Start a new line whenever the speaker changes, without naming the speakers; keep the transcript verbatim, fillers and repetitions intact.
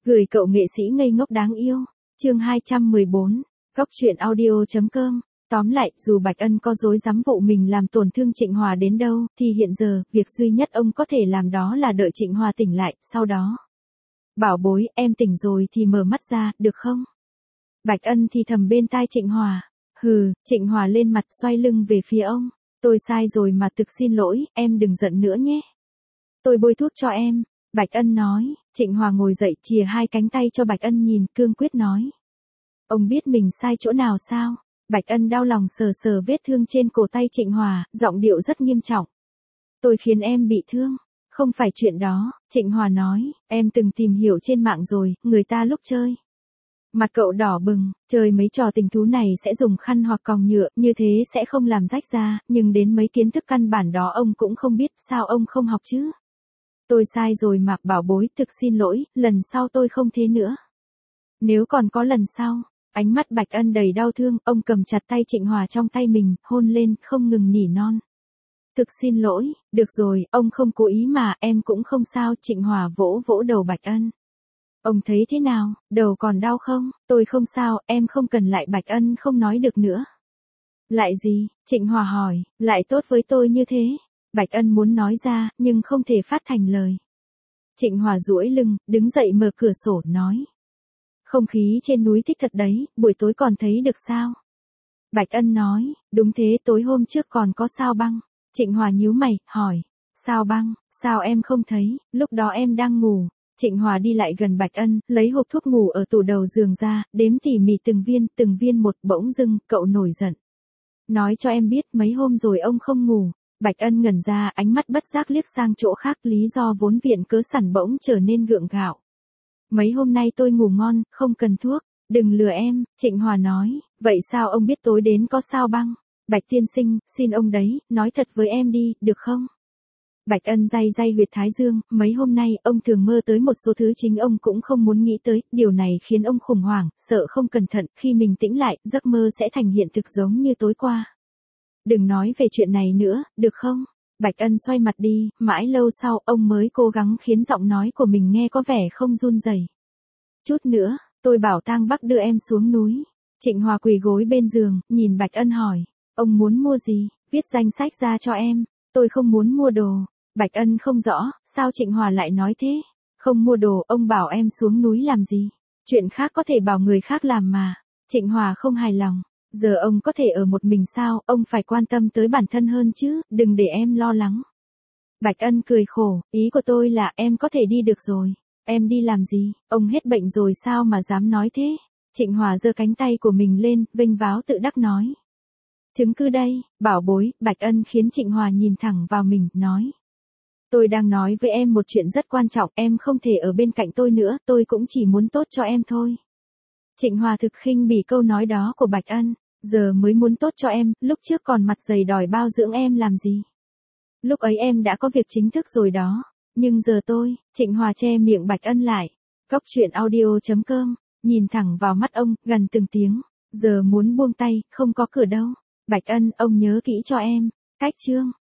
Gửi cậu nghệ sĩ ngây ngốc đáng yêu. Chương hai trăm mười bốn. Góc truyện audio.com. Tóm lại, dù Bạch Ân có dối dám vụ mình làm tổn thương Trịnh Hòa đến đâu, thì hiện giờ, việc duy nhất ông có thể làm đó là đợi Trịnh Hòa tỉnh lại, sau đó. Bảo bối, em tỉnh rồi thì mở mắt ra, được không? Bạch Ân thì thầm bên tai Trịnh Hòa. Hừ, Trịnh Hòa lên mặt xoay lưng về phía ông. Tôi sai rồi mà, thực xin lỗi, em đừng giận nữa nhé. Tôi bôi thuốc cho em. Bạch Ân nói. Trịnh Hòa ngồi dậy chìa hai cánh tay cho Bạch Ân nhìn, cương quyết nói. Ông biết mình sai chỗ nào sao? Bạch Ân đau lòng sờ sờ vết thương trên cổ tay Trịnh Hòa, giọng điệu rất nghiêm trọng. Tôi khiến em bị thương. Không phải chuyện đó, Trịnh Hòa nói, em từng tìm hiểu trên mạng rồi, người ta lúc chơi. Mặt cậu đỏ bừng, chơi mấy trò tình thú này sẽ dùng khăn hoặc còng nhựa, như thế sẽ không làm rách da, nhưng đến mấy kiến thức căn bản đó ông cũng không biết, sao ông không học chứ? Tôi sai rồi mà, bảo bối, thực xin lỗi, lần sau tôi không thế nữa. Nếu còn có lần sau. Ánh mắt Bạch Ân đầy đau thương, ông cầm chặt tay Trịnh Hòa trong tay mình, hôn lên, không ngừng nỉ non. Thực xin lỗi, được rồi, ông không cố ý mà, em cũng không sao, Trịnh Hòa vỗ vỗ đầu Bạch Ân. Ông thấy thế nào, đầu còn đau không? Tôi không sao, em không cần lại. Bạch Ân không nói được nữa. Lại gì? Trịnh Hòa hỏi, lại tốt với tôi như thế. Bạch Ân muốn nói ra, nhưng không thể phát thành lời. Trịnh Hòa duỗi lưng, đứng dậy mở cửa sổ, nói. Không khí trên núi thích thật đấy, buổi tối còn thấy được sao? Bạch Ân nói, đúng thế, tối hôm trước còn có sao băng. Trịnh Hòa nhíu mày, hỏi, sao băng, sao em không thấy, lúc đó em đang ngủ. Trịnh Hòa đi lại gần Bạch Ân, lấy hộp thuốc ngủ ở tủ đầu giường ra, đếm tỉ mỉ từng viên, từng viên một. Bỗng dưng, cậu nổi giận. Nói cho em biết, mấy hôm rồi ông không ngủ. Bạch Ân ngẩn ra, ánh mắt bất giác liếc sang chỗ khác, lý do vốn viện cớ sẵn bỗng trở nên gượng gạo. Mấy hôm nay tôi ngủ ngon, không cần thuốc. Đừng lừa em, Trịnh Hòa nói, vậy sao ông biết tối đến có sao băng? Bạch tiên sinh, xin ông đấy, nói thật với em đi, được không? Bạch Ân day day huyệt thái dương, mấy hôm nay ông thường mơ tới một số thứ chính ông cũng không muốn nghĩ tới, điều này khiến ông khủng hoảng, sợ không cẩn thận, khi mình tỉnh lại, giấc mơ sẽ thành hiện thực giống như tối qua. Đừng nói về chuyện này nữa, được không? Bạch Ân xoay mặt đi, mãi lâu sau, ông mới cố gắng khiến giọng nói của mình nghe có vẻ không run rẩy. Chút nữa, tôi bảo tang Bắc đưa em xuống núi. Trịnh Hòa quỳ gối bên giường, nhìn Bạch Ân hỏi, ông muốn mua gì, viết danh sách ra cho em. Tôi không muốn mua đồ. Bạch Ân không rõ, sao Trịnh Hòa lại nói thế? Không mua đồ, ông bảo em xuống núi làm gì? Chuyện khác có thể bảo người khác làm mà. Trịnh Hòa không hài lòng. Giờ ông có thể ở một mình sao, ông phải quan tâm tới bản thân hơn chứ, đừng để em lo lắng. Bạch Ân cười khổ, ý của tôi là em có thể đi được rồi. Em đi làm gì, ông hết bệnh rồi sao mà dám nói thế? Trịnh Hòa giơ cánh tay của mình lên, vênh váo tự đắc nói. Chứng cứ đây, bảo bối. Bạch Ân khiến Trịnh Hòa nhìn thẳng vào mình, nói. Tôi đang nói với em một chuyện rất quan trọng, em không thể ở bên cạnh tôi nữa, tôi cũng chỉ muốn tốt cho em thôi. Trịnh Hòa thực khinh bỉ câu nói đó của Bạch Ân, giờ mới muốn tốt cho em, lúc trước còn mặt dày đòi bao dưỡng em làm gì. Lúc ấy em đã có việc chính thức rồi đó, nhưng giờ tôi, Trịnh Hòa che miệng Bạch Ân lại. Góc truyện audio.com, nhìn thẳng vào mắt ông, gần từng tiếng, giờ muốn buông tay, không có cửa đâu. Bạch Ân, ông nhớ kỹ cho em. Cách chương.